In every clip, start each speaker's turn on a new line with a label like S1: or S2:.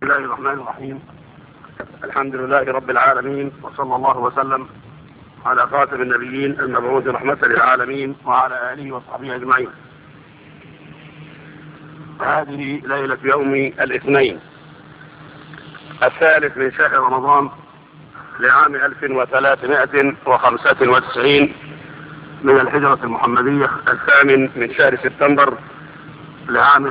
S1: بسم الله الرحمن الرحيم. الحمد لله رب العالمين، وصلى الله وسلم على خاتم النبيين المبعوث رحمة للعالمين وعلى آله وصحبه أجمعين. هذه ليلة يوم الاثنين الثالث من شهر رمضان لعام 1395 من الهجرة المحمدية، الثامن من شهر سبتمبر لعام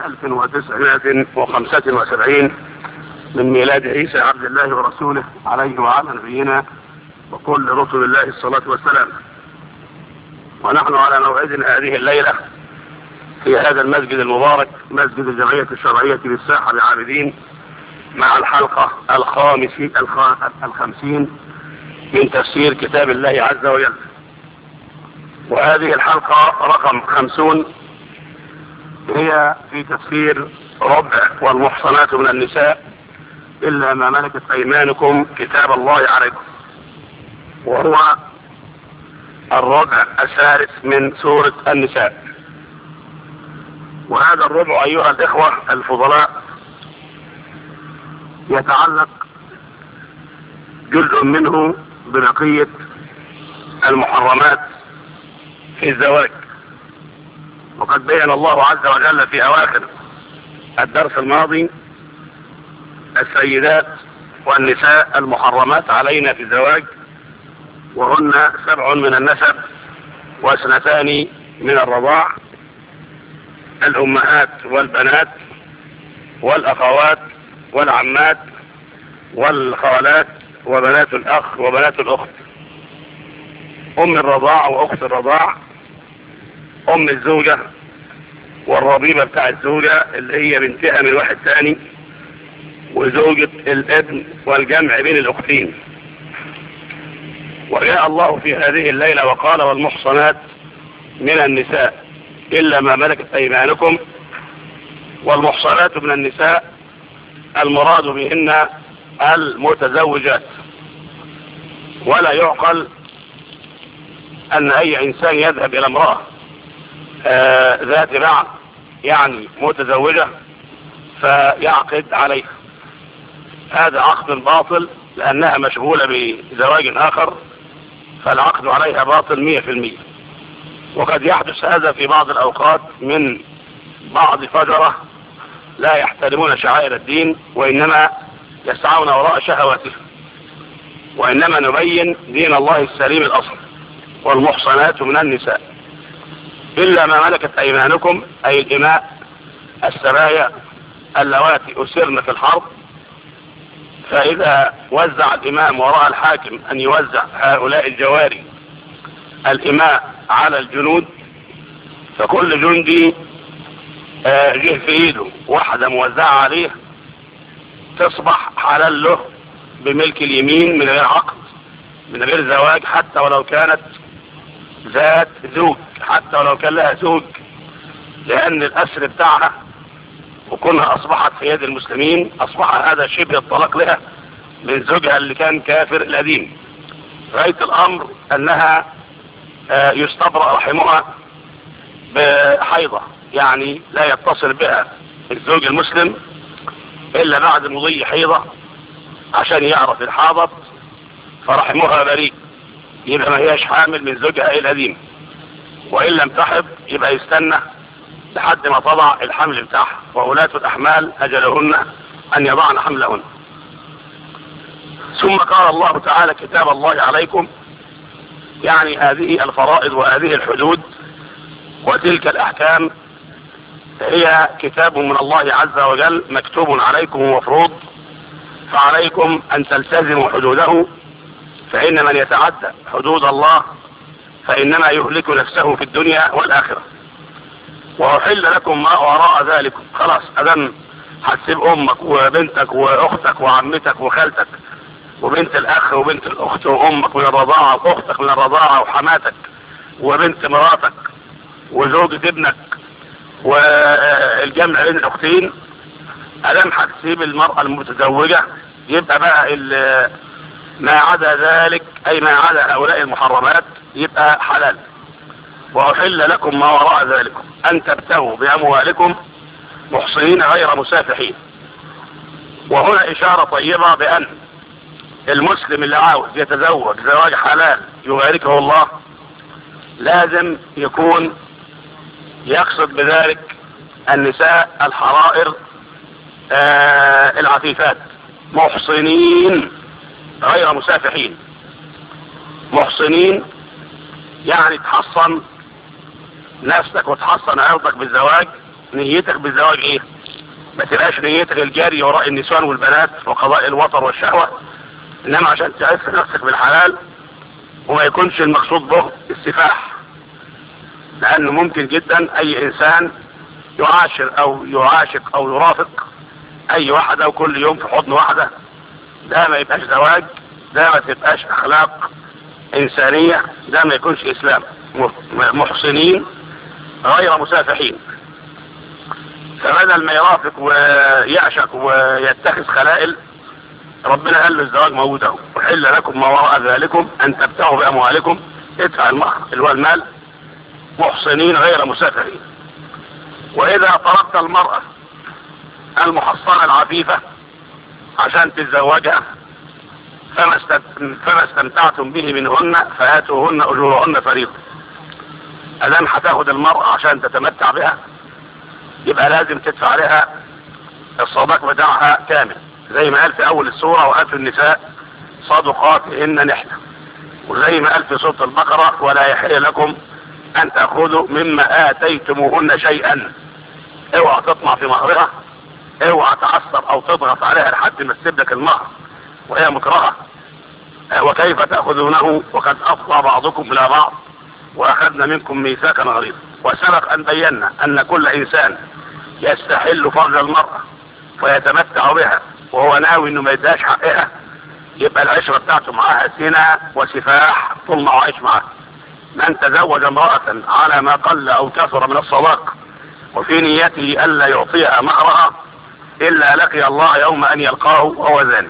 S1: 1975 من ميلاد عيسى عبد الله ورسوله عليه وعلى نبينا وكل رسل الله الصلاة والسلام. ونحن على موعد هذه الليلة في هذا المسجد المبارك، مسجد الجمعية الشرعية بالساحة بعابدين، مع الحلقة 50 من تفسير كتاب الله عز وجل. وهذه الحلقة رقم 50 هي في تفسير ربع والمحصنات من النساء إلا ما ملكت أيمانكم كتاب الله عليكم، وهو الربع الثالث من سورة النساء. وهذا الربع أيها الإخوة الفضلاء يتعلق جزء منه ببقية المحرمات في الزواج. وقد بين الله عز وجل في أواخر الدرس الماضي السيدات والنساء المحرمات علينا في الزواج، وهن 7 من النسب و2 من الرضاع: الأمهات والبنات والأخوات والعمات والخالات وبنات الأخ وبنات الأخت، أم الرضاع وأخت الرضاع، أم الزوجة والربيبة بتاع الزوجة اللي هي بنتها من واحد ثاني، وزوجة الابن، والجمع بين الأختين. وجاء الله في هذه الليلة وقال: والمحصنات من النساء إلا ما ملكت أيمانكم. والمحصنات من النساء المراد بهن المتزوجات، ولا يعقل أن أي إنسان يذهب إلى امرأة ذات بعل يعني متزوجة فيعقد عليها. هذا عقد باطل، لأنها مشغولة بزواج آخر، فالعقد عليها باطل 100%. وقد يحدث هذا في بعض الأوقات من بعض فجرة لا يحترمون شعائر الدين، وإنما يسعون وراء شهواتهم. وإنما نبين دين الله السليم الأصل. والمحصنات من النساء إلا ما ملكت أيمانكم، أي الإماء السرايا اللواتي أسرن في الحرب. فإذا وزع الإمام وراء الحاكم أن يوزع هؤلاء الجواري الإماء على الجنود، فكل جندي جه في إيده واحدة موزعة عليه تصبح حلال له بملك اليمين من غير عقد، من غير زواج، حتى ولو كانت ذات زوج، حتى ولو كان لها زوج، لأن الأسر بتاعها وكونها أصبحت في يد المسلمين أصبح هذا شبه الطلاق لها من زوجها اللي كان كافر القديم. غاية الأمر أنها يستبرأ رحمها بحيضة، يعني لا يتصل بها الزوج المسلم إلا بعد مضي حيضة عشان يعرف الحاضت، فرحمها بريء، يبقى ما هيش حامل من زوجها القديم. وإن لم تحض يبقى يستنى لحد ما تضع الحمل بتاعها، وولاة الأحمال أجلهن أن يضعن حملهن. ثم قال الله تعالى: كتاب الله عليكم، يعني هذه الفرائض وهذه الحدود وتلك الأحكام هي كتاب من الله عز وجل مكتوب عليكم ومفروض، فعليكم أن تلتزموا حدوده، فإن من يتعدى حدود الله فإنما يهلك نفسه في الدنيا والآخرة. وأحل لكم ما وراء ذلكم. خلاص أدم هتسيب أمك وبنتك وأختك وعمتك وخالتك وبنت الأخ وبنت الأخت وأمك من الرضاعة وأختك من الرضاعة وحماتك وبنت مراتك وزوجة ابنك والجمع بين الأختين، أدم هتسيب المرأة المتزوجة، يبقى بقى ما عدا ذلك، أي ما عدا هؤلاء المحرمات، يبقى حلال. وأحل لكم ما وراء ذلكم أن تبتغوا بأموالكم محصنين غير مسافحين. وهنا اشارة طيبة بان المسلم اللي عاوز يتزوج زواج حلال يباركه الله لازم يكون يقصد بذلك النساء الحرائر العفيفات محصنين غير مسافحين. محصنين يعني تحصن نفسك وتحصن عرضك بالزواج. نيتك بالزواج ايه؟ ما تبقاش نيتك الجري وراء النسوان والبنات وقضاء الوطر والشهوة، انما عشان تعف نفسك بالحلال، وما يكونش المقصود به السفاح، لانه ممكن جدا اي انسان يعاشر او يعاشق او يرافق اي واحدة وكل يوم في حضن واحدة. ده ما يبقاش زواج، ده ما تبقاش اخلاق انسانية، ده ما يكونش اسلام. محسنين غير مسافحين. فبدل ما يرافق ويعشق ويتخذ خلائل، ربنا قال له الزواج موجود اهو، وحل لكم ما وراء ذلكم ان تبتغوا باموالكم، ادفع المهر اللي هو المال، محصنين غير مسافحين. واذا طلبت المرأة المحصنة العفيفة عشان تتزوجها فما استمتعتم به منهن فآتوهن اجورهن فريضة. ادام هتاخد المرأة عشان تتمتع بها يبقى لازم تدفع لها الصداق بتاعها كامل، زي ما قال في اول السورة وآتوا النساء صدقاتهن نحلة، وزي ما قال في سورة البقرة ولا يحل لكم ان تأخذوا مما آتيتموهن شيئا. اوعى تطمع في مهرها، اوعى تعصر او تضغط عليها لحد ما تسيب لك المهر وهي مكرهة. وكيف تأخذونه وقد أفضى بعضكم إلى بعض وأخذنا منكم ميثاقا غليظا. وسبق أن بينا أن كل إنسان يستحل فرج المرأة ويتمتع بها وهو ناوي إنه ما يداش حقها، يبقى العشرة بتاعته معاها زنا وسفاح طول ما عايش معاها. من تزوج امرأة على ما قل أو كثر من الصداق وفي نيته ألا يعطيها مهرها إلا لقي الله يوم أن يلقاه وهو زاني.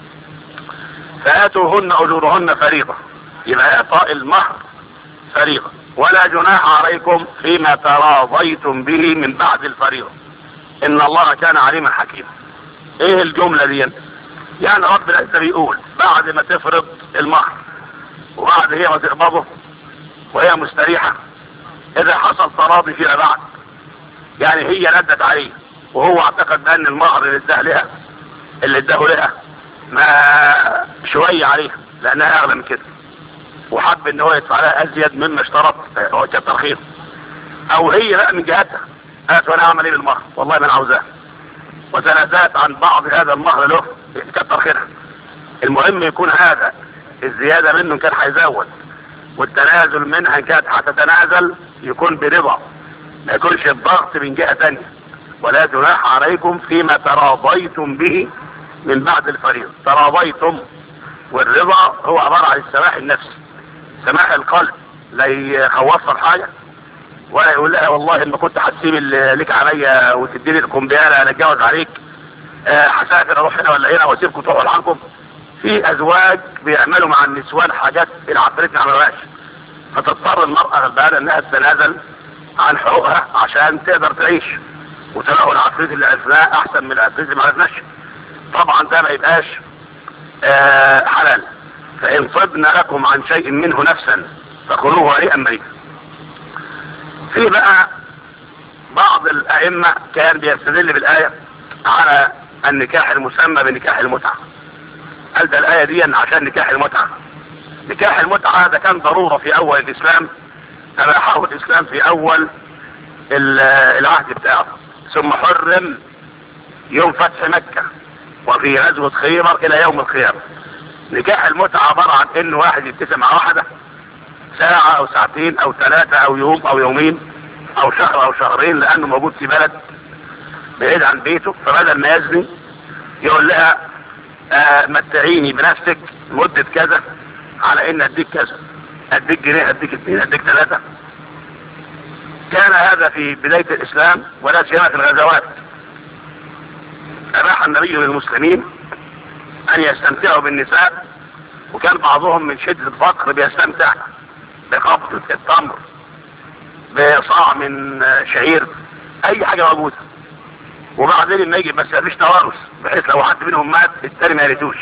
S1: فآتوهن أجورهن فريضة، يبقى إعطاء المهر فريضة. ولا جناح عليكم فيما تراضيتم به من بعد الفريضة إن الله كان عليما حكيما. إيه الجملة دي؟ يعني رب العزة بيقول بعد ما تفرض المهر وبعد هي ما تقبضه وهي مستريحة، إذا حصل تراضي فيما بعد، يعني هي ندت عليه وهو اعتقد بأن المهر اللي اداه لها ما شوية عليها لأنها أغلى من كده، وحب ان هو يدفع لها ازيد مما اشترط هو كترخيص، او هي لا من جهتها قالت وانا اعمل ايه بالمهر والله ما انا عاوزاه، وتنازلت عن بعض هذا المهر له كتر خيرها. المهم يكون هذا الزيادة منه كان هيزود، والتنازل منها كانت هتتنازل يكون برضا، ما يكونش الضغط من جهة تانية. ولا جناح عليكم فيما تراضيتم به من بعد الفريضة. تراضيتم، والرضا هو عبارة عن السماح النفسي، سماح القلب، لا يخوفها بحاجة ولا يقول لها والله ما كنت هتسيب اللي لك عليا وتديني القنبيالة انا اتجوز عليك، هسافر اروح هنا ولا هنا واسيبكم تروحوا لعنكم. في ازواج بيعملوا مع النسوان حاجات العفريت ما عملوهاش، فتضطر المرأة غلبانة انها تتنازل عن حقوقها عشان تقدر تعيش، وتلاقوا العفريت اللي عرفناه احسن من العفريت اللي ما عرفناش. طبعا ده ما يبقاش حلال. فإن طبن لكم عن شيء منه نفسا فكلوه هنيئا مريئا. في بقى بعض الأئمة كان بيستدل بالآية على النكاح المسمى بنكاح المتعة. قال ده الآية دي عشان نكاح المتعة. نكاح المتعة ده كان ضرورة في أول الإسلام، أباحه الإسلام في أول العهد بتاعه، ثم حرم يوم فتح مكة وفي غزوة خيبر إلى يوم القيامة. نكاح المتعة عبارة عن إن واحد يتفق مع واحدة ساعة أو ساعتين أو ثلاثة أو يوم أو يومين أو شهر أو شهرين، لأنه موجود في بلد بعيد عن بيته، فبدل ما يزني يقول لها متعيني بنفسك مدة كذا على إن أديك كذا، أديك جنيه، أديك 2، أديك 3. كان هذا في بداية الإسلام ولا سيما في الغزوات. أباح النبي للمسلمين أن يستمتعوا بالنساء، وكان بعضهم من شدة الفقر بيستمتع بقبضة التمر، بصاع من شعير، أي حاجة موجودة. وبعدين لما يجي بس مفيش توارث، بحيث لو حد منهم مات التاني ما يرثوش،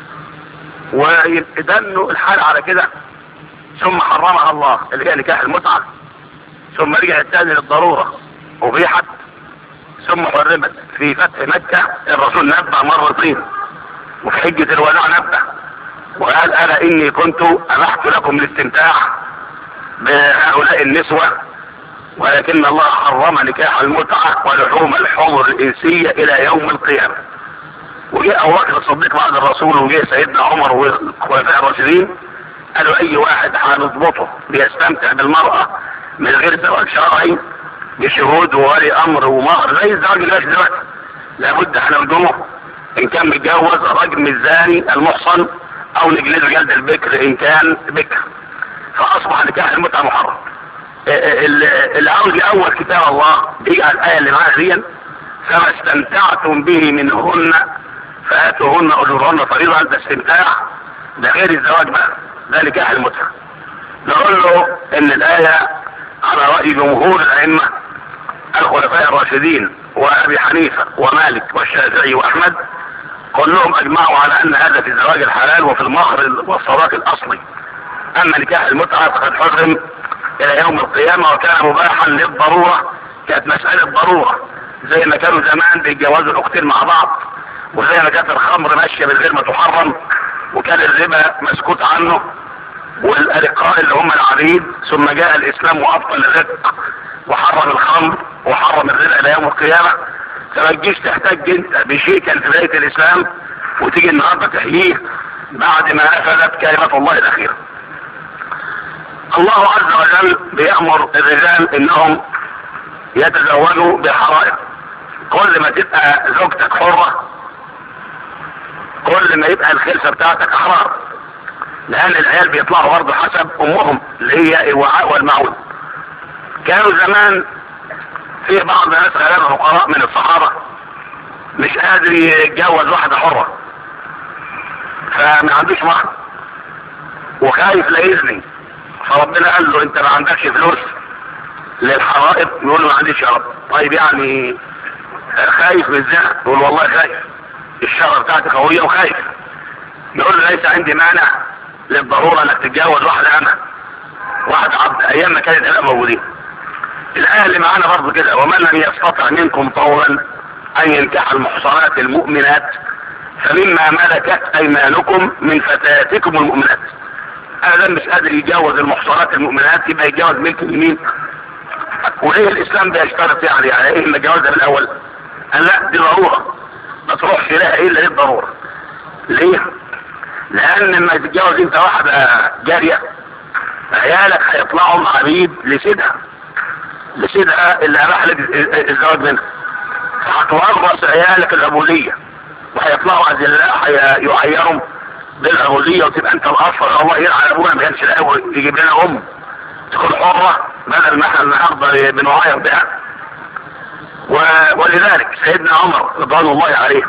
S1: ويدنوا الحال على كده. ثم حرمها الله اللي هي نكاح المتعة، ثم رجعت تاني للضرورة وبيحت، ثم حرمت في فتح مكة. الرسول نبأ مرتين، وفي حجة الوداع نبأ وقال ألا إني كنت أبحت لكم الاستمتاع بهؤلاء النسوة، ولكن الله حرم نكاح المتعة ولحوم الحمر الإنسية إلى يوم القيامة. وجاء أبو بكر الصديق بعد الرسول، وجاء سيدنا عمر والخلفاء الراشدين، قالوا أي واحد هنضبطه بيستمتع بالمرأة من غير زواج شرعي بشهود وولي أمر ومهر زي الزواج دلوقتي لابد هنرجمه إن كان متجوز، رجم الزاني المحصن، أو نجلده جلد البكر إن كان بكر. فأصبح نكاح المتعة محرم. اللي عاوز يأول كتاب الله بيجعل الآية اللي معاها دي: فما استمتعتم به منهن فآتوهن أجورهن فريضة. ده استمتاع، ده غير الزواج بقى، ده نكاح المتعة. نقول له إن الآية على رأي جمهور الأئمة الخلفاء الراشدين وأبي حنيفة ومالك والشافعي وأحمد، كلهم أجمعوا على أن هذا في الزواج الحلال وفي المهر والصداق الأصلي. أما نكاح المتعة فقد حرم إلى يوم القيامة، وكان مباحا للضرورة. كانت مسألة ضرورة، زي ما كانوا زمان بيتجوزوا الأختين مع بعض، وزي ما كانت الخمر ماشية من غير ما تحرم، وكان الربا مسكوت عنه، والأرقاء اللي هم العبيد. ثم جاء الإسلام وأبطل الرق وحرم الخمر وحرم الربا إلى يوم القيامة. فما تجيش تحتاج انت بشيء كان في بداية الإسلام وتيجي النهارده تحييه بعد ما نفذت كلمة الله الأخيرة. الله عز وجل بيأمر الرجال انهم يتزوجوا بحرائر. كل ما تبقى زوجتك حرة كل ما يبقى الخلفة بتاعتك احرار، لان العيال بيطلعوا برضه حسب امهم اللي هي الوعاء والمعون. كانوا زمان في بعض الناس غير فقراء من الصحابة مش قادر يتجوز واحدة حرة، فما عندوش مهر وخايف لا يزني، فربنا قال له انت ما عندكش فلوس للحرائر؟ يقول له ما عنديش يا رب. طيب يعني خايف من الزنا؟ يقول والله خايف، الشهرة بتاعتي قوية وخايف. يقول له ليس عندي مانع للضرورة انك تتجوز واحدة انا واحد عبد، ايام ما كانت الاباء موجودين. الآية اللي معانا برضه كده: ومن لم يستطع منكم طولا ان ينكح المحصنات المؤمنات فمما ملكت ايمانكم من فتياتكم المؤمنات. هذا مش قادر يتجوز المحصنات المؤمنات يبقى يتجوز ملك اليمين. وليه الاسلام بيشترط يعني على ايه الجواز من الاول؟ قال لا دي ضروره ما تروحش لها الا للضروره. ليه؟ لان لما تتجوز انت واحده جاريه عيالك هيطلعوا عبيد لسيدها اللي اباح لك الزواج منها، فهتورث عيالك العبوديه وهيطلعوا اذلاء يعيرهم بالعبوديه، وتبقى انت الاصل. الله يلعن ابونا ما كانش الاول يجيب لنا ام تكون حره بدل ما احنا النهارده بنعاير بها. ولذلك سيدنا عمر رضوان الله عليه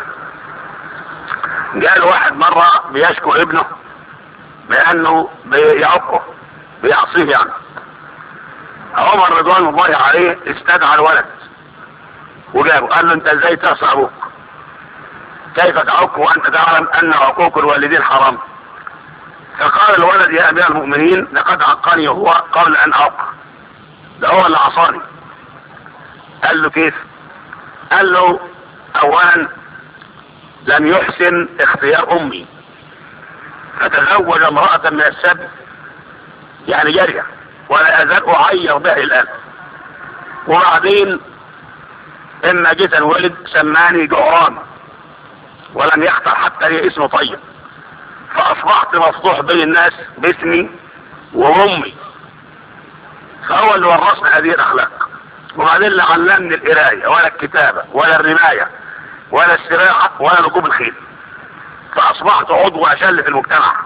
S1: جاء واحد مره بيشكو ابنه بانه بيعقه بيعصيه يعني. عمر رضوان الله عليه استدعى الولد وجابه، قال له انت ازاي تعصي ابوك؟ كيف تعق وانت تعلم ان عقوق الوالدين حرام؟ فقال الولد يا امير المؤمنين لقد عقني هو قبل ان اعق، ده هو اللي عصاني. قال له كيف؟ قال له اولا لم يحسن اختيار امي فتزوج امرأة من السبت يعني جارية ولا ازال اعير بها الان. وبعدين اما جيت الولد سماني جعران ولم يختر حتى لي اسم طيب، فاصبحت مفضوح بين الناس باسمي وامي، فهو اللي ورثني هذه الاخلاق. وبعدين لا علمني القرايه ولا الكتابه ولا الرمايه ولا السباحه ولا ركوب الخيل، فاصبحت عضو اشل في المجتمع.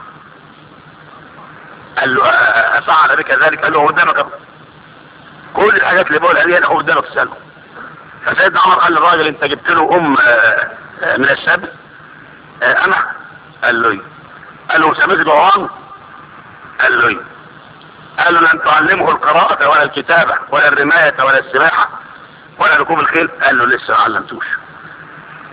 S1: قال له افعل بك ذلك؟ قال له قدامك كل الحاجات اللي بقولها دي انا قدامك تساله. فسيدنا عمر قال للراجل انت جبت له ام من السبت؟ انا؟ قال له ايه؟ قال له سميت جعران؟ قال له ايه؟ قال له لن تعلمه القراءة ولا الكتابة ولا الرماية ولا السباحة ولا ركوب الخيل؟ قال له لسه ما علمتوش.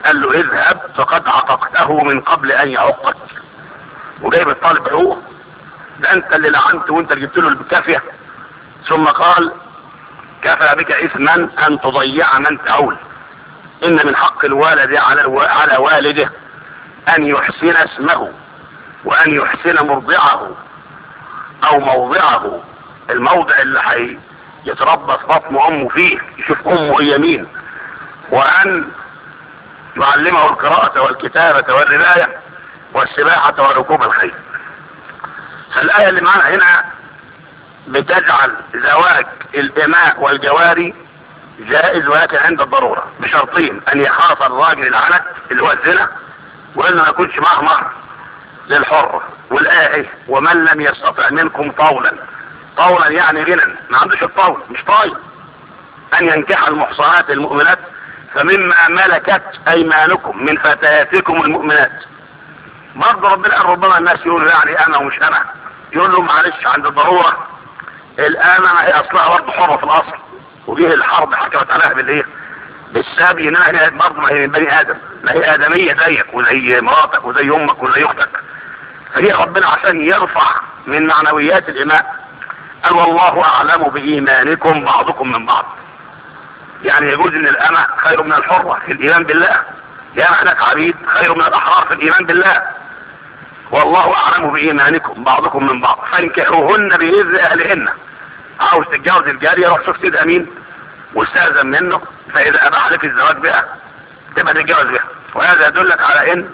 S1: قال له اذهب فقد عققته من قبل ان يعقك. وجايب الطالب حقوق، ده انت اللي لعنت وانت اللي جبت له الكافيه. ثم قال كفى بك اثما ان تضيع من تعول، ان من حق الوالد على والده ان يحسن اسمه وان يحسن مرضعه او موضعه، الموضع اللي يتربى في بطن امه فيه، يشوف امه هي مين، وان يعلمه القراءة والكتابة والرواية والسباحة وركوب الخيل. فالآية اللي معنا هنا بتجعل زواج الإماء والجواري جائز، ولكن عند الضرورة بشرطين: أن يخاف الراجل العنت اللي هو الزنا، وإنه ما يكونش معه مهر للحرة. والآية ومن لم يستطع منكم طولا، طولا يعني غنى، ما عندوش الطول، مش طايل، أن ينكح المحصنات المؤمنات فمما ملكت أيمانكم من فتياتكم المؤمنات. برضه ربنا قال ربما الناس يقولوا يعني أنا ومش أنا، يقول لهم معلش عند الضرورة الآن هي أصلها برضه حرة في الأصل، وجه الحرب حكمت عليها بالإيه؟ بالسابي، إنها هي برضه ما هي من بني آدم، ما هي آدمية زيك وزي مراتك وزي أمك وزي أختك. فهي ربنا عشان يرفع من معنويات الإماء قال والله أعلم بإيمانكم بعضكم من بعض. يعني يجوز ان الامة خير من الحرة في الايمان بالله، يا هناك عبيد خير من الاحرار في الايمان بالله. والله اعلم بايمانكم بعضكم من بعض فانكحوهن باذن اهلهن. عاوز تتجوز الجارية روح شوف سيد امين واستاذن منه، فاذا اباح لك الزواج بها تبقى تتجوز بها. وهذا يدلك على ان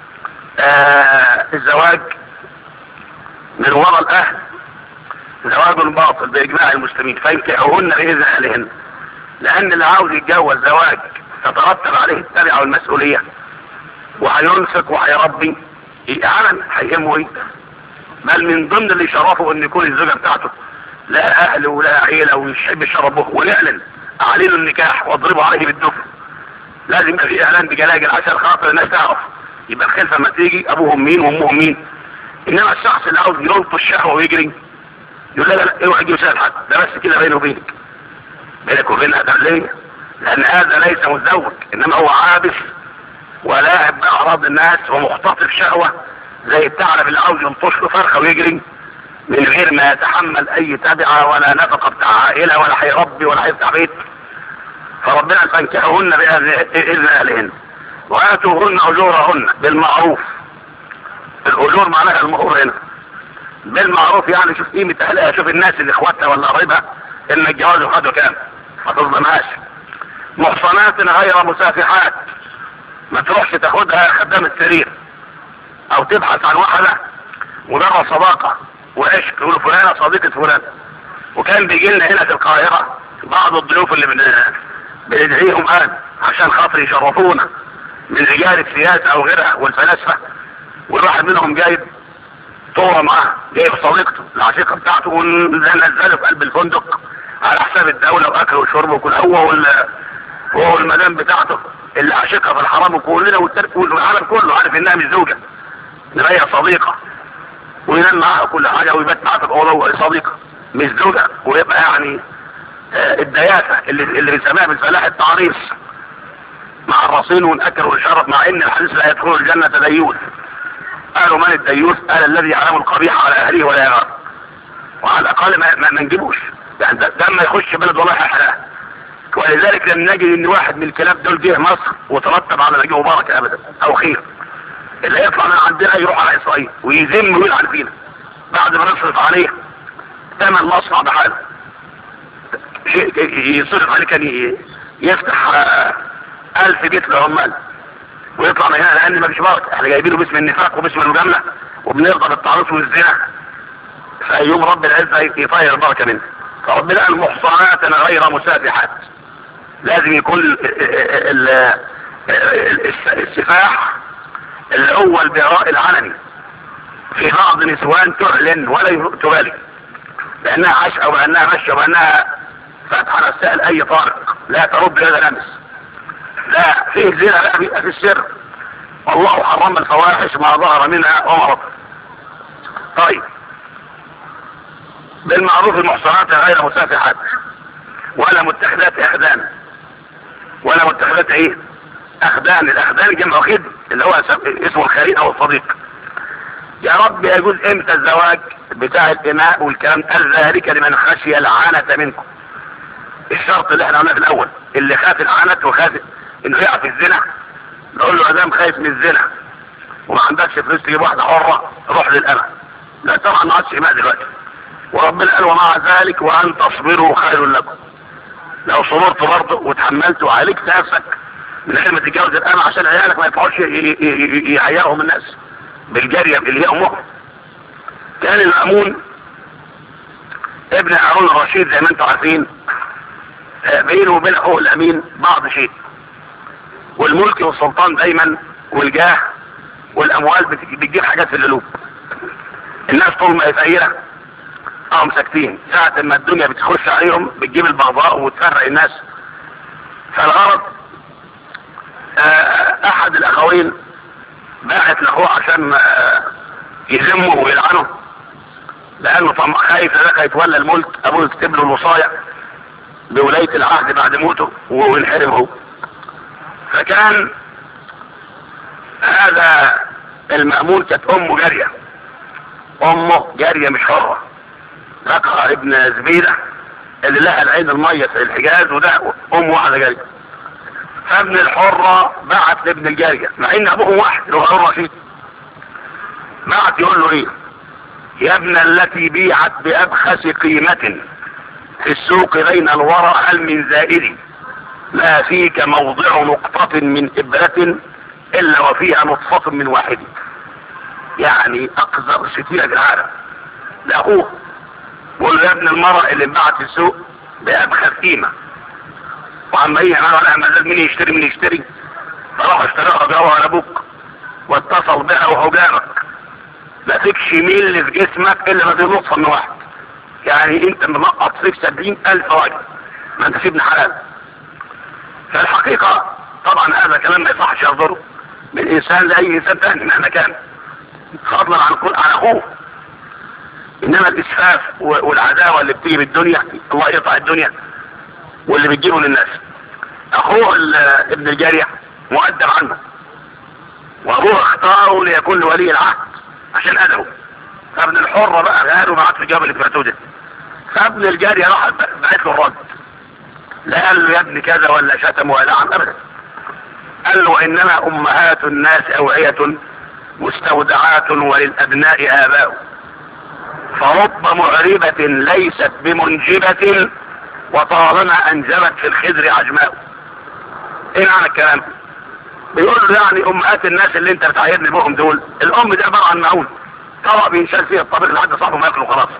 S1: الزواج من وراء الاهل زواج باطل باجماع المسلمين، فانكحوهن باذن اهلهن. لان اللي عاوز يتجوز زواج تترتب عليه التبعة والمسؤولية، وهينفق وهيربي، عمل هيهمه ايه؟ بل من ضمن اللي شرفه ان يكون الزوجة بتاعته لا اهل ولا عيلة ويحب يشربه، ونعلن اعلن النكاح واضربوا عليه بالدفن. لازم يبقى في اعلان بجلاجل عشان خاطر الناس تعرف، يبقى الخلفة لما تيجي ابوهم مين وامهم مين. انما الشخص اللي عاوز يلطش الشهوة ويجري يقول لا اوعى تجيب سهل حد، ده بس كده بينه وبينك، بينك وبينها دلية، لان هذا ليس متزوج، انما هو عابس ولاعب باعراض الناس ومختطف شهوة زي الثعلب اللي عاوز ينطش له فرخة ويجري من غير ما يتحمل اي تبعة ولا نفقة بتاع عائلة ولا هيربي ولا هيفتح بيت. فربنا فانكحوهن باذن اهلهن واتوهن اجورهن بالمعروف. الاجور معناها المهور هنا بالمعروف، يعني شوف قيمة اهلها، شوف الناس اللي اخواتها ولا قرايبها ان الجواز خدوا كام، ما تظلمهاش. محصنات غير مسافحات، ما تروحش تاخدها خدام السرير او تبحث عن واحدة مجرد صداقة وعشق، يقولوا فلانة صديقة فلان. وكان بيجي لنا هنا في القاهرة بعض الضيوف اللي بندعيهم الان عشان خاطر يشرفونا من رجال السياسة او غيرها والفلاسفة، والواحد منهم جايب طورة معاه، جايب صديقته العشيقة بتاعته ونزله في قلب الفندق على حساب الدولة واكل وشرب وكل هو والمدام بتاعته اللي عاشقها في الحرام، وكلنا والعالم كله عارف انها مش زوجة، انما هي صديقة، وينام معاها كل حاجة ويبات معاها في الأوضة وهي صديقة مش زوجة. ويبقى يعني الدياسة اللي بنسميها بالفلاح التعريس مع الرصين ونأكل ونشرب، مع ان الحديث لا يدخل الجنة ديوث. قالوا من الديوث؟ قال الذي يعلم القبيح على اهله ولا يغار، وعلى الاقل ما نجيبوش، يعني ده ما يخش بلد والله حلال. ولذلك لم نجد ان واحد من الكلاب دول جه مصر وترتب على نجيبه بركة ابدا او خير. اللي يطلع من عندنا يروح على اسرائيل ويذم ويلعن فينا بعد ما نصرف عليه ثمن مصنع بحاله، يصرف عليه كان يفتح 1000 بيت لعمال ويطلع من هنا، لان ما فيش بركه. احنا جايبينه باسم النفاق وباسم المجامله وبنرضى بالتعرض والزنا، فيوم رب العزه يطير البركه منه. فربنا المحصنات غير مسافحات، لازم يكون السفاح اللي هو البراء العلني. في بعض نسوان تعلن ولا تبالي بانها عشقه وبانها ماشيه وبانها فاتحه نفسها لاي طارق، لا ترد هذا لمس، لا فيه زنا، لا بيبقى في السر. والله حرم الفواحش ما ظهر منها وما بطن. طيب بالمعروف المحصنات غير مسافحات ولا متخذات اخدان ولا متخذات اخدان. الاخدان جمع خد اللي هو اسمه الخليل او الصديق. يا رب يجوز امتى الزواج بتاع الاماء والكلام؟ قال ذلك لمن خشي العنة منكم. الشرط اللي احنا قلناه في الاول، اللي خاف العنة وخاف انه يقع في الزنا، نقول له ادام خايف من الزنا وما عندكش فلوس تجيب واحدة حرة، روح للامة. لا طبعا ما عادش اماء دلوقتي. وربنا قال ومع ذلك وان تصبروا خير لكم. لو صبرت برضه وتحملت وعالجت نفسك من غير ما تتجوز الامة عشان عيالك ما يطلعوش يعيرهم الناس بالجارية اللي هي امهم. كان المأمون ابن هارون الرشيد زي ما انتم عارفين بينه وبين اخوه الامين بعض شيء، والملك والسلطان دايما والجاه والاموال بتجيب حاجات في القلوب. الناس طول ما هي فقيره هم ساكتين، ساعة ما الدنيا بتخش عليهم بتجيب البغضاء وتفرق الناس. فالغرض احد الاخوين باعت لاخوه عشان يذمه ويلعنه، لانه طبعا خايف انك هيتولى الملك، ابوه يكتب له الوصايا بولاية العهد بعد موته وينحرم هو. فكان هذا المأمون كانت امه جارية، امه جارية مش حرة، رقها ابن زبيدة اللي لها العين المية في الحجاز، وده امه واحدة جارية. فابن الحرة بعت لابن الجارية مع ان ابوه واحد اللي هو هارون الرشيد، بعت يقول له ايه؟ يا ابن التي بيعت بأبخس قيمة في السوق بين الورى هل من زائد، ما فيك موضع نقطة من إبرة إلا وفيها نطفة من واحد. يعني أقذر شتيرة في العالم لأخوه، بقول له يا ابن المرأة اللي انباعت في السوق بأبخس قيمة، وعما ايه انا ولا مازال مين يشتري فراح اشتراها جوه على ابوك واتصل بها وحجامك، ما فيكش ميل في جسمك الا ما في نطفة من واحد. يعني انت منقط فيك 70,000 راجل، ما انت ابن حلال. فالحقيقة طبعا هذا كلام ما يصحش يصدره من انسان لاي انسان ثاني مهما كان، فضلا عن اخوه. انما الاسفاف والعداوة اللي بتيجي بالدنيا الله يقطع الدنيا واللي بتجيبه للناس. اخوه ابن الجارية مؤدب عنه، وابوه اختاره ليكون ولي العهد عشان ادبه. فابن الحرة بقى غيره معاه في الجبل اللي بعته ده. فابن الجارية راح بعت له الرد، لا قال له يا ابن كذا ولا شتم ولا لعن ابدا، قال له انما امهات الناس اوعية مستودعات وللابناء اباء، فرب معربة ليست بمنجبة وطالما انجبت في الخدر عجماء. ايه معنى الكلام؟ بيقول له يعني امهات الناس اللي انت بتعيدني بهم دول، الام دي عباره عن معون طبق بينشال فيها الطبق لحد صاحبه ما ياكله خلاص،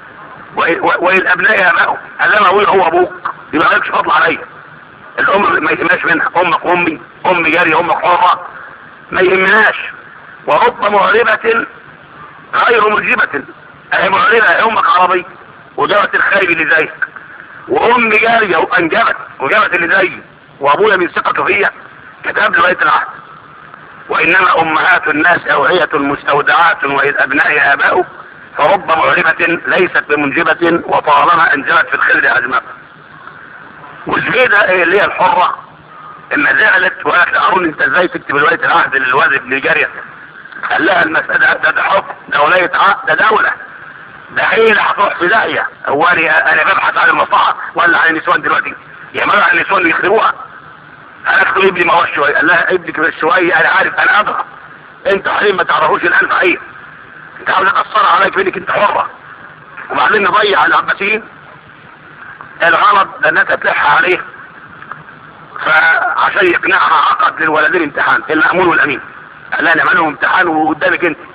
S1: وللابناء ابائهم. قال لما اقول هو ابوك يبقى مالكش فضل عليا، الام ما يهمناش منها، امك امي، امي جاريه، امك حره، ما يهمناش. ورب معربة غير مجيبة، اهي معربة اهي امك عربي وجابت الخارج اللي زيك، وامي جاريه وانجبت وجابت اللي زيي، وابويا من ثقته فيا كتب له بيت العهد. وانما امهات الناس اوعية مستودعات وللابناء اباؤه، فرب معربة ليست بمنجبة وطالما انجبت في الخلد اجماء. وزبيدة اللي هي الحرة اما زعلت وقالت لهارون انت ازاي تكتب رواية العهد للواد ابن جارية؟ قال لها المسألة ده حكم، ده ولاية عهد، ده دولة، ده هي اللي هتروح في داهية. هو انا ببحث عن المصلحة ولا عن النسوان دلوقتي؟ يا مرة عن النسوان اللي يخربوها. انا اخذ ابني ما هو شوية. قال لها ابنك شوية انا عارف، انا ادرى، انت حريم ما تعرفوش الان فعيل، انت عاوز تأثر عليك بينك انت حرة. وبعدين نضيع العباسيين الغلط ده الناس هتلح عليه، فعشان يقنعها عقد للولدين امتحان المأمون والامين. قال لها نعمل لهم امتحان وقدامك انت،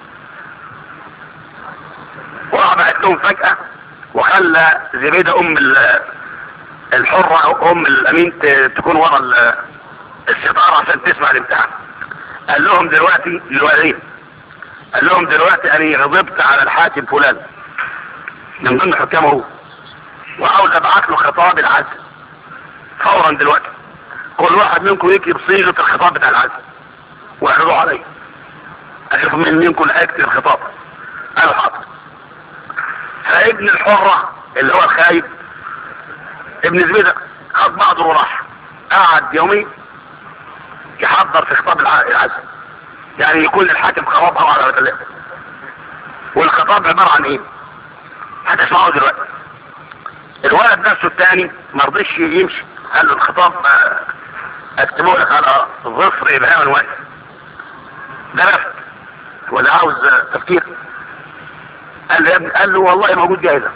S1: وراح بعت لهم فجأة وخلى زبيدة ام الحرة او ام الامين تكون ورا الستارة عشان تسمع الامتحان. قال لهم دلوقتي للولدين، قال لهم دلوقتي انا غضبت على الحاكم فلان من ضمن حكامه هو، وعاوز ابعت له خطاب العزل فورا دلوقتي، كل واحد منكم يكتب صيغة الخطاب بتاع العزل واعرضوه علي، اشوف من منكم اللي هيكتب الخطاب. قالوا حاضر. فابن الحرة اللي هو الخايب ابن زبيدة خد بعضه وراح، قعد يومين يحضر في خطاب العزم، يعني يكون الحاكم خطابه على كلامه. والخطاب عباره عن ايه؟ هتسمعه دلوقتي. الولد نفسه الثاني ما رضيش يمشي، قال له الخطاب اكتبه لك على ظفر ابهام واقف. ده رفض ولا عاوز تفكير؟ قال له يا ابني، قال له والله موجود جاهزه.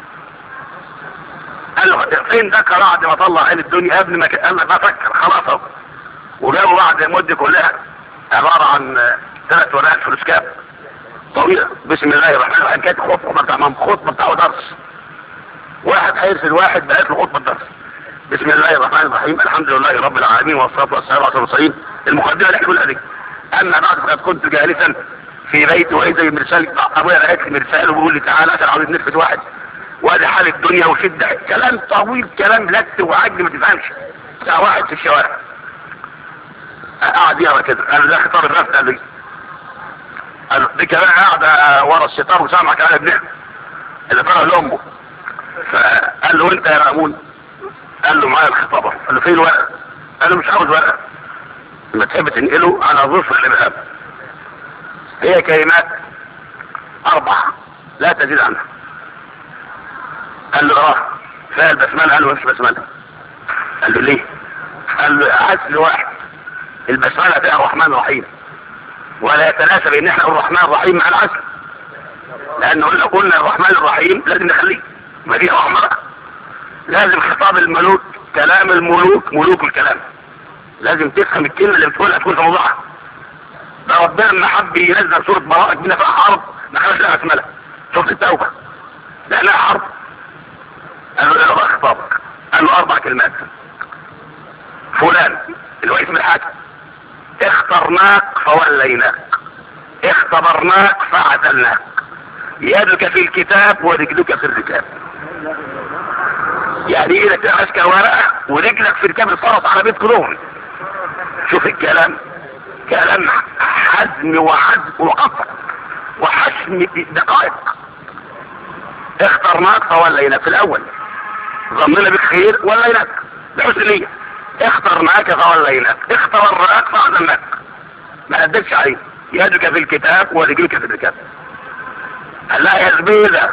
S1: قال له فين ده بعد ما طلع عين الدنيا يا ابني؟ ما قال لك ما فكر خلاص اهو. وجابوا بعد المده كلها عباره عن 3 ورقات فلوس كاب طويله، بسم الله الرحمن الرحيم، كانت خطبه بتاعه درس. واحد هيرسل واحد بقت له خطبه درس. بسم الله الرحمن الرحيم، الحمد لله رب العالمين والصلاه والسلام على المرسلين. المقدمه اللي احنا بنقولها دي: اما بعد فقد كنت جالسا في بيتي واذا مرسال ابويا لقيت لي مرسال وبيقول لي تعالى عشان عاوز نرفد واحد، وادي حال الدنيا وشده، كلام طويل، كلام لت وعجل ما تفهمش. ساعه واحد في الشوارع قاعد يقرا كده، قال ده خطاب الرفد. قال لي دي كمان قاعده ورا الستار وسامعك على ابنها اللي طلع لامه. فقال له انت يا مأمون؟ قال له معايا الخطابه. قال له فين الورقه؟ قال له مش عاوز ورقه، لما تحب تنقله على ظفر الابهام. هي كلمات 4 لا تزيد عنها. قال له فيها البسمله؟ قال له مش بسمله. قال له ليه؟ قال له عسل واحد، البسمله فيها الرحمن الرحيم، ولا يتناسب ان احنا نقول الرحمن الرحيم مع العسل، لانه لو قلنا الرحمن الرحيم لازم نخليه ما فيه رحمه بقى. لازم خطاب الملوك، كلام الملوك، ملوك الكلام، لازم تفهم الكلمه اللي بتقولها تكون في موضوعها. ده ربنا لما حب ينزل سوره براءه بنا في حرب ما خلاش لها بسمله. سوره التوبه لانها حرب. قال له ايه خطابك؟ قال له 4 كلمات: فلان اللي هو اسم الحاكم، اخترناك فوليناك، اختبرناك فعدلناك، يدك في الكتاب ورجلك في الركاب. يعني ايدك ماسكه ورقه ورجلك في ركاب الفرس على بيت كلهم. شوف الكلام، كلام حزم وعزم وقطع وحشم دقائق. اخترناك فوليناك، في الاول ظننا بك خير وليناك بحسن نيه، اخترناك فوليناك، اختبرناك فعدلناك، ما ادتش عليه. يدك في الكتاب ورجلك في الركاب. قال لا يا زميلة،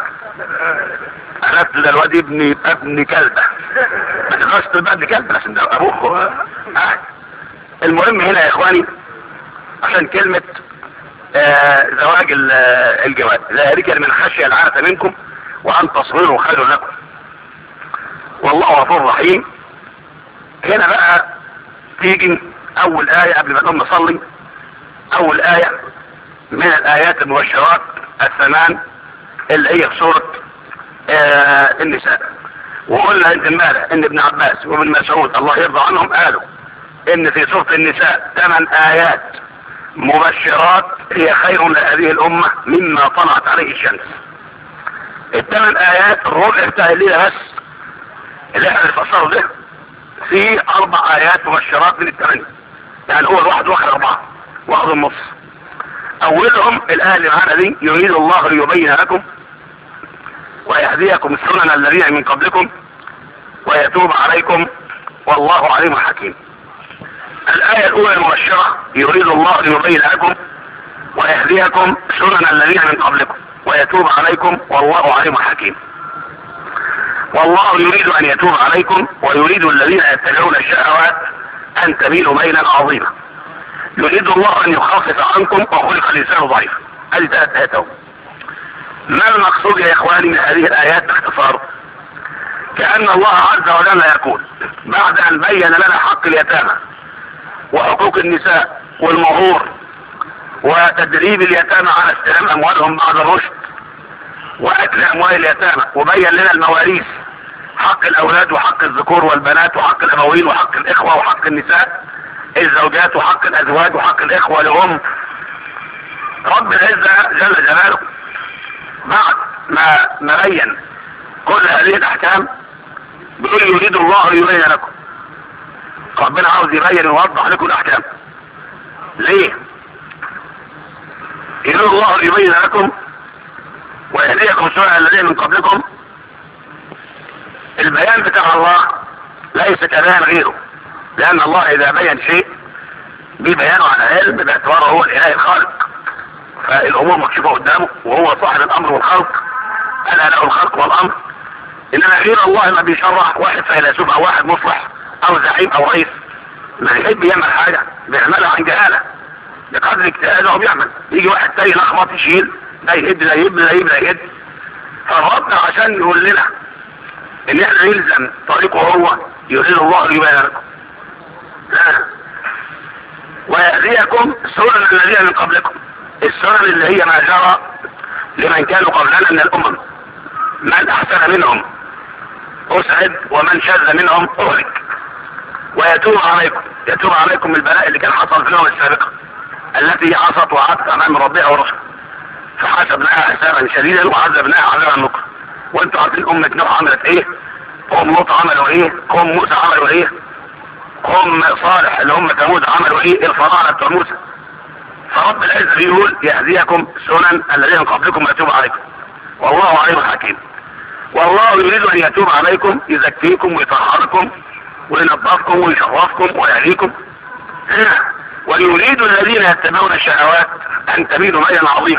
S1: عرفت ده الواد ابن كلبه، ما تقدرش تبقى ابن كلبه عشان ده ابوه. المهم هنا يا اخواني، عشان كلمة زواج الجواز: لا يريك من خشي العنة منكم وان تصبروا خير لكم والله غفور رحيم. هنا بقى تيجي اول آية قبل ما نقوم نصلي، اول آية من الايات المبشرات ال8 اللي هي في سورة النساء. وقلنا انت امبارح ان ابن عباس وابن مسعود الله يرضى عنهم قالوا ان في سورة النساء 8 آيات مبشرات هي خير لهذه الامة مما طلعت عليه الشمس. ال8 آيات الربع بتاع الليلة بس اللي احنا بنفسره ده، في 4 آيات مبشرات من ال8، يعني هو الواحد واخد 4 واخد النص. اولهم الآية اللي معانا دي: يريد الله ليبين لكم ويهديكم سنن الذين من قبلكم ويتوب عليكم والله عليم حكيم. الآية الأولى المبشرة: يريد الله ليبين لكم ويهديكم سنن الذين من قبلكم ويتوب عليكم والله عليم حكيم. والله يريد أن يتوب عليكم ويريد الذين يتبعون الشهوات أن تميلوا ميلا عظيما. يريد الله أن يخفف عنكم وخلق الإنسان ضعيفا. هذه 3 آيات. ما المقصود يا إخواني من هذه الآيات باختصار؟ كأن الله عز وجل يقول بعد أن بين لنا حق اليتامى وحقوق النساء والمهور وتدريب اليتامى على استلام أموالهم بعد الرشد وأكل أموال اليتامى، وبين لنا المواريث: حق الأولاد وحق الذكور والبنات وحق الأبوين وحق الإخوة وحق النساء الزوجات وحق الأزواج وحق الإخوة لهم. رب العزة جل جلاله بعد ما بين كل هذه الأحكام بيقول يريد الله ليبين لكم. ربنا عاوز يبين ويوضح لكم الأحكام. ليه؟ يريد الله ليبين لكم ويهديكم سنن الذين من قبلكم. البيان بتاع الله ليس كبيان غيره، لأن الله إذا بين شيء ببيانه عن علم باعتباره هو الاله الخالق، فالامور مكشوفه قدامه وهو صاحب الامر والخلق، انا له الخلق والامر. انما غير الله ما بيشرع واحد فيلسوف او واحد مصلح او زعيم او رئيس ما يحب يعمل حاجه بيعملها عن جهاله بقدر اجتهاده وبيعمل. يجي واحد تاني لخبط يشيل، ده يهد ده يهد ده يهد ده يهد. فالرب عشان يقول لنا ان احنا نلزم طريقه هو يريد الله يبين لكم ويهديكم سنن الذين من قبلكم، السنن اللي هي ما جرى لمن كانوا قبلنا من الامم، من احسن منهم اسعد ومن شذ منهم اهلك، ويتوب عليكم، يتوب عليكم البلاء اللي كان حصل في الامم السابقه التي عصت وعدت امام ربها ورسله فحسبناها حسابا شديدا وعذبناها عذابا نكرا. وانتم عارفين امه نوح عملت ايه، قوم لوط عملوا ايه، قوم موسى عملوا ايه، قوم صالح اللي هم ثمود عملوا ايه، الفراعنه بتوع موسى. فرب العزه بيقول يهديكم سنن الذين من قبلكم ويتوب عليكم والله عليم حكيم. والله يريد ان يتوب عليكم يزكيكم ويطهركم وينظفكم ويشرفكم ويهديكم. ويريد الذين يتبعون الشهوات ان تميلوا ميلا عظيما.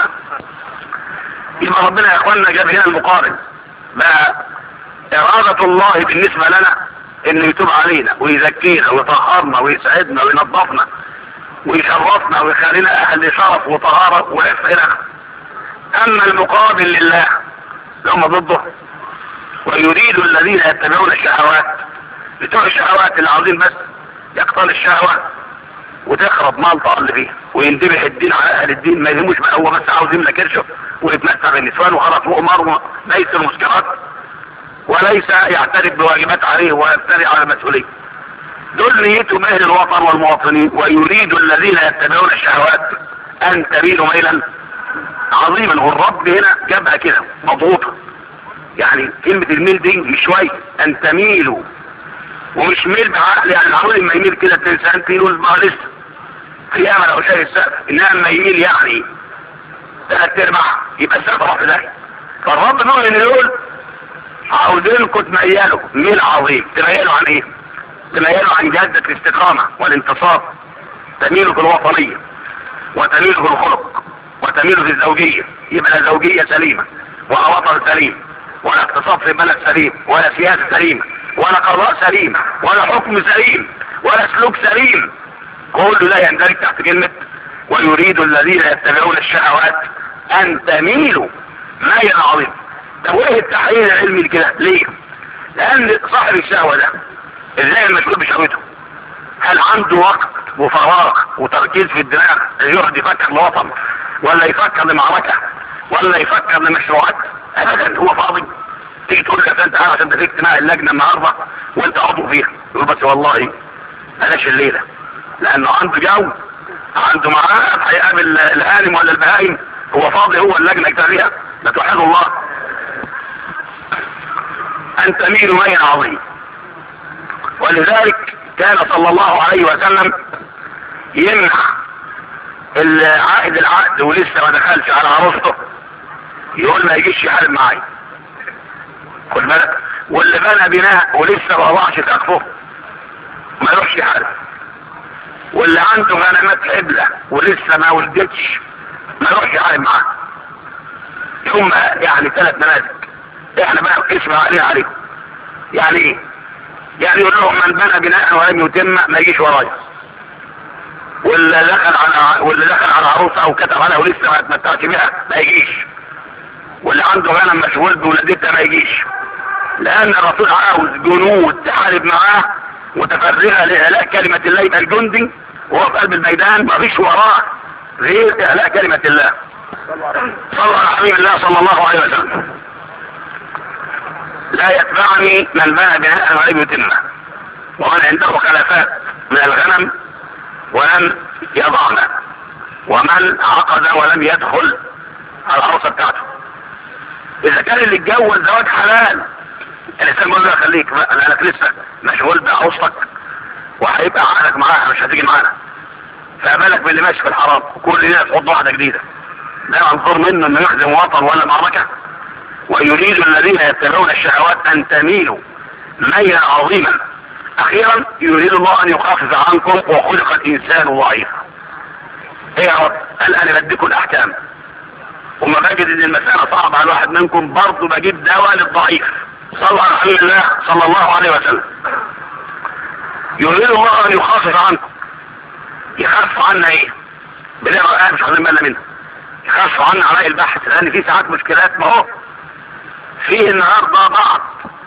S1: يبقى ربنا يا اخواننا جاب هنا المقارن بقى إرادة الله بالنسبة لنا إنه يتوب علينا ويزكينا ويطهرنا ويسعدنا وينظفنا ويشرفنا ويخلينا أهل شرف وطهارة وعفة إلى آخره. أما المقابل لله اللي هم ضده ويريد الذين يتبعون الشهوات، بتوع الشهوات اللي عاوزين بس يقتل الشهوة وتخرب مالطة اللي فيه ويندبح الدين على أهل الدين، ما يهموش بقى، هو بس عاوز يملك كرشه ويتمتع بالنسوان وخلاص وأمر ليس المسكرات وليس يعترف بواجبات عليه ويبتدي على المسؤولية. دول نيتهم اهل الوطن والمواطنين. ويريد الذين يتبعون الشهوات ان تميلوا ميلا عظيما. والرب هنا جابها كده مضغوطة، يعني كلمة الميل دي مش شوية، ان تميلوا، ومش ميل بعقل يعني العقل لما يميل كده الانسان يقول ما لسه قيامة لو شايف السقف، انما لما يميل يعني 3/4 يبقى السقف راح في ده. فالرب بيقول ان دول عاوزينكم تميلوا ميل عظيم. تميلوا عن ايه؟ تميلوا عن جادة الاستقامة والانتصار، تميلوا في الوطنية وتميلوا في الخلق وتميلوا في الزوجية. يبقى لا زوجية سليمة ولا وطن سليم ولا اقتصاد في بلد سليم ولا سياسة سليمة ولا قضاء سليم ولا حكم سليم ولا سلوك سليم. كله لا يندرج تحت كلمة ويريد الذين يتبعون الشهوات ان تميلوا ميلا عظيما. طب وايه التحليل العلمي لكده؟ ليه؟ لان صاحب الشهوة ده ازاي المشغول بشهوته؟ هل عنده وقت وفراغ وتركيز في الدماغ يقعد يفكر لوطن ولا يفكر لمعركة ولا يفكر لمشروعات؟ ابدا، هو فاضي. تيجي تقول لك انت عارف انت في اجتماع اللجنة النهارده وانت عضو فيها، يقول بس والله بلاش الليلة، لانه عنده جو، عنده معاه هيقابل الهانم ولا البهائم، هو فاضي، هو اللجنة يكتبها. لا توحدوا الله. ان تميلوا ميلا عظيم. ولذلك كان صلى الله عليه وسلم يمنع العائد العقد ولسه ما دخلش على عروسته، يقول ما يجيش يحارب معايا، خد بالك. واللي بنى بناء ولسه ما وضعش سقفه ما يروحش يحارب. واللي عنده غنمات حبلة ولسه ما ولدتش ما يروحش يحارب معاه. هم يعني 3 نماذج احنا بقى اسمع علينا عليهم. يعني ايه؟ يعني يقول لهم من بنى بناء ولم يتم ما يجيش ورايا، واللي دخل على عروسه او كتب عليها ولسه ما اتمتعش بها ما يجيش، واللي عنده غنم مشغول بولادتها ما يجيش. لان الرسول عاوز جنود تحارب معاه متفرغه لاعلاء كلمه الله، يبقى الجندي وهو في قلب الميدان ما فيش وراه غير اعلاء كلمه الله. صلى على حبيب الله صلى الله عليه وسلم. لا يتبعني من بنى بناء ولم يتمه، ومن عنده خلافات من الغنم ولم يضعنا، ومن عقد ولم يدخل على العروسه بتاعته. اذا كان اللي اتجوز زواج حلال الانسان يقول له خليك بقى لانك لسه مشغول بعروستك وهيبقى عقدك معاها مش هتيجي معانا، فبالك باللي ماشي في الحرام وكل يوم تحط واحده جديده. ده منظور منه انه يخدم وطن ولا معركه. ويريد الذين يتبعون الشهوات ان تميلوا ميلا عظيما. اخيرا يريد الله ان يخفف عنكم وخلق الانسان ضعيفا. ايه يا رب؟ قال انا بديكم الاحكام، وما بجد ان المسألة صعبة على الواحد منكم برضه بجيب دواء للضعيف. صلى على رسول الله صلى الله عليه وسلم. يريد الله ان يخفف عنكم. يخفف عنا ايه؟ بنقرا ايه مش واخدين بالنا منها. يخفف عنا على البحث، لان في ساعات مشكلات. ما هو فيه النهارده بعض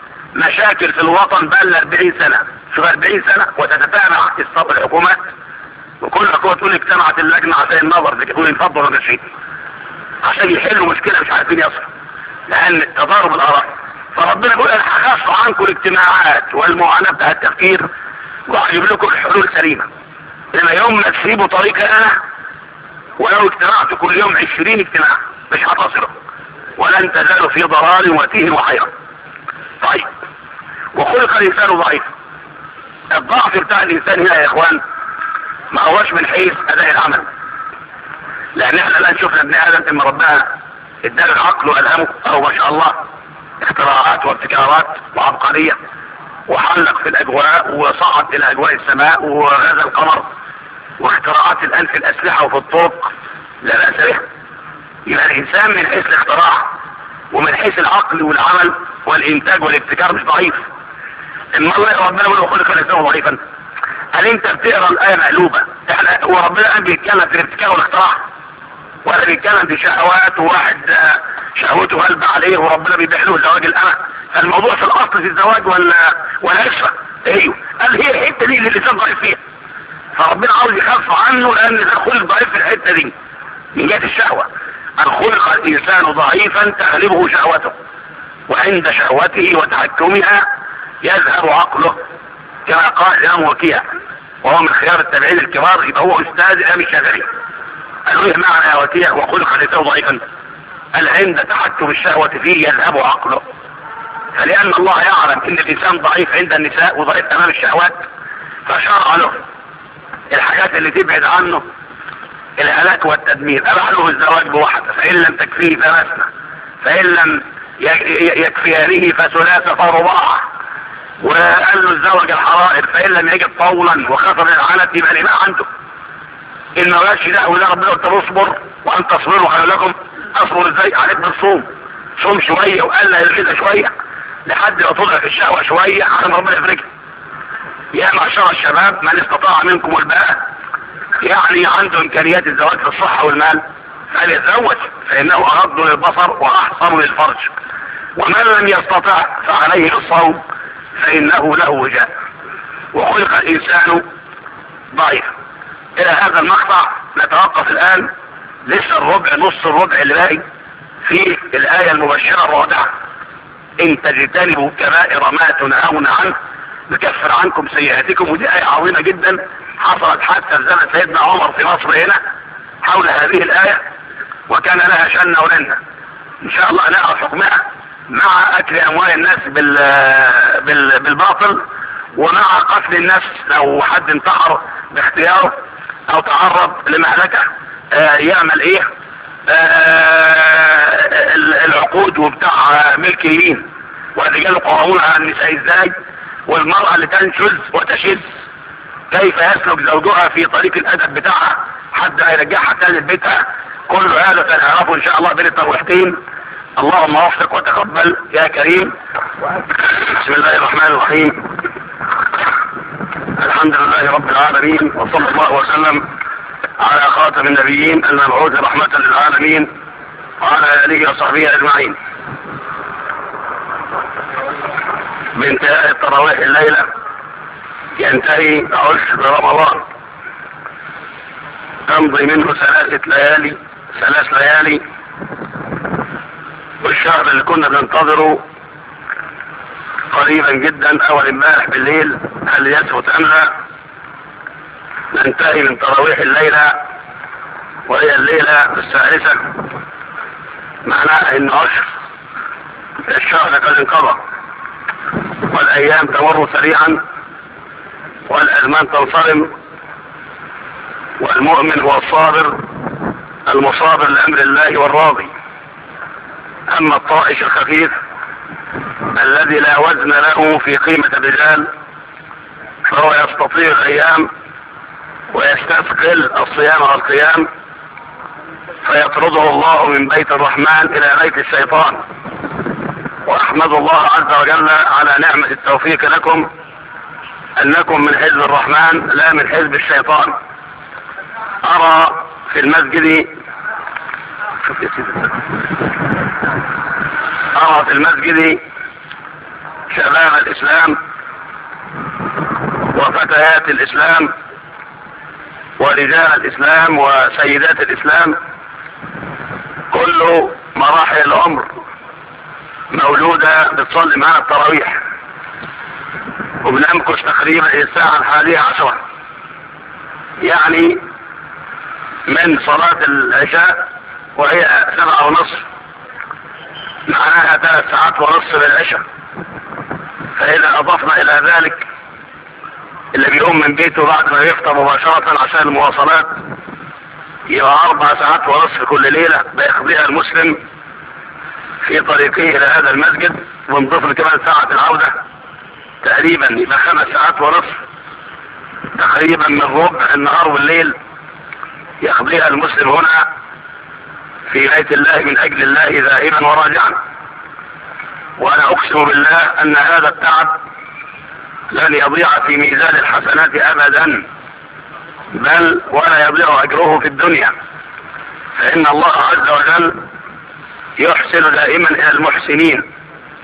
S1: مشاكل في الوطن بقى 40 سنة، شوف 40 سنة وتتتابع استطاع الحكومات، وكل حكومة تقول اجتمعت اللجنة عشان النظر زي تقول ينفضل ولا شيء عشان يحلوا مشكلة مش عارفين يصلوا، لأن تضارب الآراء. فربنا يقول انا هخف عنكم الاجتماعات والمعاناة بتاع التفكير وهجيب لكم الحلول سليمة. لما يوم ما تسيبوا طريقي انا ولو اجتمعت كل يوم 20 اجتماع مش هتصلوا، ولن تزالوا في ضلال وتيه وحيرة. طيب، وخلق الانسان ضعيف. الضعف بتاع الانسان هنا يا اخوان ما هوش من حيث اداء العمل، لان احنا الان شفنا ابن ادم اما ربنا اداله العقل والهمه او ما شاء الله اختراعات وابتكارات وعبقريه، وحلق في الاجواء وصعد الى اجواء السماء وغزا القمر، واختراعات الان في الاسلحه وفي الطرق لا باس بها. يبقى الانسان من حيث الاختراع ومن حيث العقل والعمل والانتاج والابتكار مش ضعيف. اما الله ربنا يقول خلق الانسان ضعيفا. هل انت بتقرا الايه مقلوبه؟ احنا وربنا الان بيتكلم في الابتكار والاختراع، ولا بيتكلم في شهوات وواحد شهوته غالبه عليه وربنا بيبيح له زواج الامه؟ فالموضوع في الاصل في الزواج ولا نسفه. ايوه، قال هي الحته دي اللي الانسان ضعيف فيها، فربنا عاوز يخفف عنه لان ده خلق ضعيف في الحته دي من جهه الشهوه. ان خلق الانسان ضعيفا تغلبه شهوته، وعند شهوته وتحكمها يذهب عقله، كما قال الامام وكيع وهو من خيار التابعين الكبار، يبقى هو استاذ الامام الشافعي. قالوا له معنى يا وكيع وخلق الانسان ضعيفا؟ قال عند تحكم الشهوه فيه يذهب عقله. فلان الله يعلم ان الانسان ضعيف عند النساء وضعيف امام الشهوات، فشرع له الحاجات اللي تبعد عنه الهلاك والتدمير. اباح له الزواج بواحده، فان لم تكفيه فمثنى، فان لم يكفيانه فثلاثه فرباع، وقال له الزوج الحرائر فان لم يجد طولا وخطر العنت يبقى الاماء عنده. ان ما بقاش ده ولا ربنا قلت اصبر وان تصبروا خير لكم. اصبر ازاي؟ عليك بالصوم، صوم شويه وقال له كده شويه لحد ما تضعف الشهوه شويه عشان ربنا يفرجها. يا معشر الشباب من استطاع منكم الباء، يعني عنده امكانيات الزواج في الصحه والمال فليتزوج، فانه اغض للبصر واحصن للفرج. ومن لم يستطع فعليه الصوم فانه له وجاء. وخلق الانسان ضعيف. الى هذا المقطع نتوقف الان، لسه الربع نص الربع اللي باقي في الايه المبشره الرابعه: ان تجتنبوا كبائر ما تنهون عنه نكفر عنكم سيئاتكم. ودي ايه عظيمه جدا حصلت حتى في زمن سيدنا عمر في مصر هنا حول هذه الايه، وكان لها شأن ولنا. ان شاء الله نعرف حكمها مع اكل اموال الناس بالباطل، ومع قتل النفس لو حد انتحر باختياره او تعرض لمهلكه يعمل ايه؟ العقود وبتاع ملكيين، والرجال قوامون على النساء ازاي، والمرأة اللي تنشز وتشز كيف يسلك زوجها في طريق الادب بتاعها حتى يرجعها تاني لبيتها. كل هذا سنعرفه ان شاء الله بين الترويحتين. اللهم وفق وتقبل يا كريم. بسم الله الرحمن الرحيم. الحمد لله رب العالمين، وصلى الله وسلم على خاتم النبيين المبعوث رحمة للعالمين وعلى آله وصحبه أجمعين. بانتهاء التراويح الليلة ينتهي عشر رمضان، تمضي منه 3 ليالي، والشهر اللي كنا بننتظره قريبا جدا اول امبارح بالليل هل يثبت ام لا. ننتهي من تراويح الليلة وهي الليلة 6، معناها ان عشر الشهر قد انقضى، والايام تمر سريعا، والازمان تنصرم، والمؤمن هو الصابر المصابر لامر الله والراضي. اما الطائش الخفيف الذي لا وزن له في قيمة الرجال فهو يستطيع الأيام ويستثقل الصيام والقيام، فيطرده الله من بيت الرحمن إلى بيت الشيطان. وأحمد الله عز وجل على نعمة التوفيق لكم، أنكم من حزب الرحمن لا من حزب الشيطان. أرى في المسجد شباب الإسلام وفتيات الإسلام ورجال الإسلام وسيدات الإسلام، كل مراحل العمر موجودة بتصلي معنا التراويح، وبنمكث تقريبا الساعة 11، يعني من صلاة العشاء وهي 7:30، معناها 3 ساعات ونصف للعشاء. فإذا أضفنا إلى ذلك اللي بيقوم من بيته بعد ما يفطر مباشرة عشان المواصلات، يبقى 4 ساعات ونصف كل ليلة بيقضيها المسلم في طريقه إلى هذا المسجد، ونضيف له كمان ساعة العودة، تقريبا يبقى 5 ساعات ونصف تقريبا من ربع النهار والليل يقضيها المسلم هنا في بيت الله من أجل الله ذاهبا وراجعا. وأنا أقسم بالله أن هذا التعب لن يضيع في ميزان الحسنات أبدا، بل ولا يضيع أجره في الدنيا، فإن الله عز وجل يحسن دائما إلى المحسنين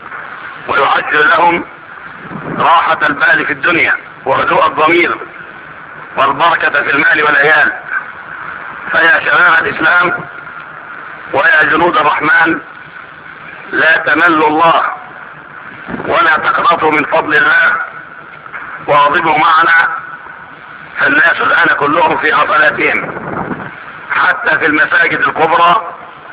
S1: ويعجل لهم راحة البال في الدنيا وهدوء الضمير والبركة في المال والعيال. فيا شباب الإسلام ويا جنود الرحمن، لا تملوا الله ولا تقنطوا من فضل الله، واظبوا معنا. فالناس الآن كلهم في غفلاتهم، حتى في المساجد الكبرى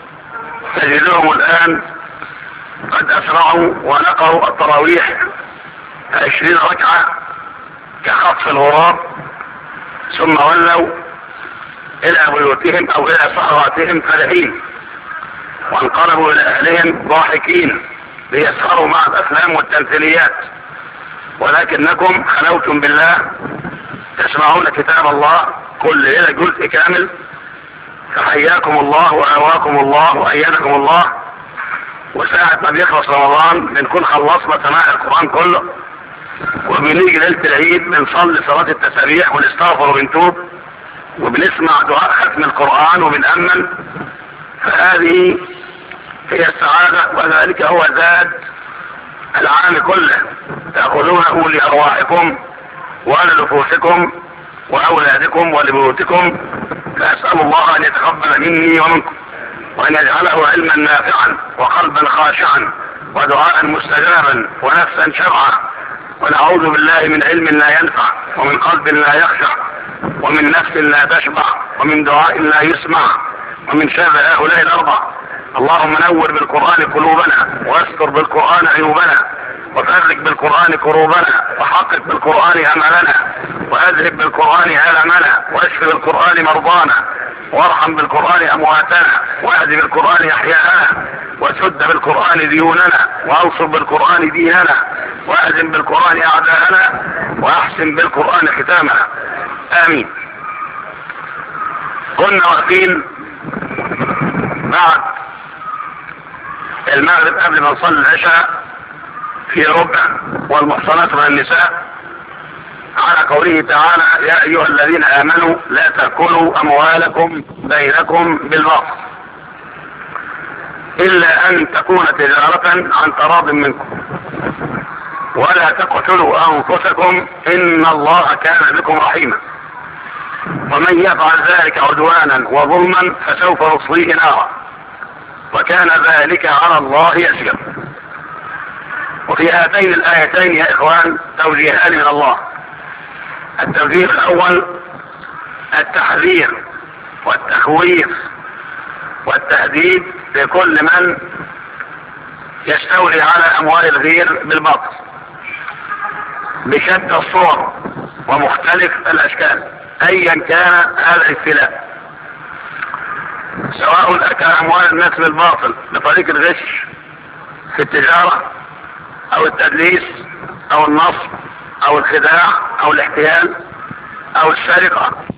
S1: تجدهم الآن قد أسرعوا ونقروا التراويح 20 ركعة كخطف الغراب، ثم ولوا إلى بيوتهم أو إلى صحواتهم فرحين، وانقلبوا إلى أهلهم ضاحكين ليسخروا مع الأفلام والتمثيليات. ولكنكم خلوتم بالله، تسمعون كتاب الله كل ليلة جزء كامل، فحياكم الله وآواكم الله وأيدكم الله. وساعة ما بيخلص رمضان بنكون خلصنا سماع القرآن كله، وبنيجي ليلة العيد بنصلي صلاة التسابيح ونستغفر وبنتوب وبنسمع دعاء ختم القرآن وبنأمن. فهذه هي السعادة، وذلك هو زاد العام كله، تأخذونه لأرواحكم ولنفوسكم وأولادكم ولبيوتكم. فأسأل الله أن يتقبل مني ومنكم، وأن يجعله علما نافعا وقلبا خاشعا ودعاء مستجابا ونفسا شرعا. ونعوذ بالله من علم لا ينفع، ومن قلب لا يخشع، ومن نفس لا تشبع، ومن دعاء لا يسمع، ومن شر هؤلاء الأربع. اللهم نور بالقرآن قلوبنا، واستر بالقرآن عيوبنا، وفرج بالقرآن كروبنا، وحقق بالقرآن أملنا، وأذهب بالقرآن ألمنا، واشف بالقرآن مرضانا، وارحم بالقرآن أمواتنا، واهد بالقرآن أحياءنا، وسد بالقرآن ديوننا، وانصر بالقرآن ديننا، واهزم بالقرآن أعداءنا، وأحسن بالقرآن ختامنا. آمين. كنا واقفين بعد المغرب قبل ما نصلي العشاء في ربع والمحصنات من النساء على قوله تعالى: يا أيها الذين آمنوا لا تأكلوا أموالكم بينكم بالباطل إلا أن تكون تجارة عن تراض منكم، ولا تقتلوا أنفسكم إن الله كان بكم رحيما، ومن يفعل ذلك عدوانا وظلما فسوف نصليه نارا، وكان ذلك على الله يسير. وفي هاتين الآيتين يا إخوان توجيهان من الله. التوجيه الأول التحذير والتخويف والتهديد لكل من يستولي على أموال الغير بالباطل بشتى الصور ومختلف الأشكال، أيا كان هذا الاختلاف، سواء أكل أموال الناس بالباطل بطريق الغش في التجارة أو التدليس أو النصب او الخداع او الاحتيال او السرقة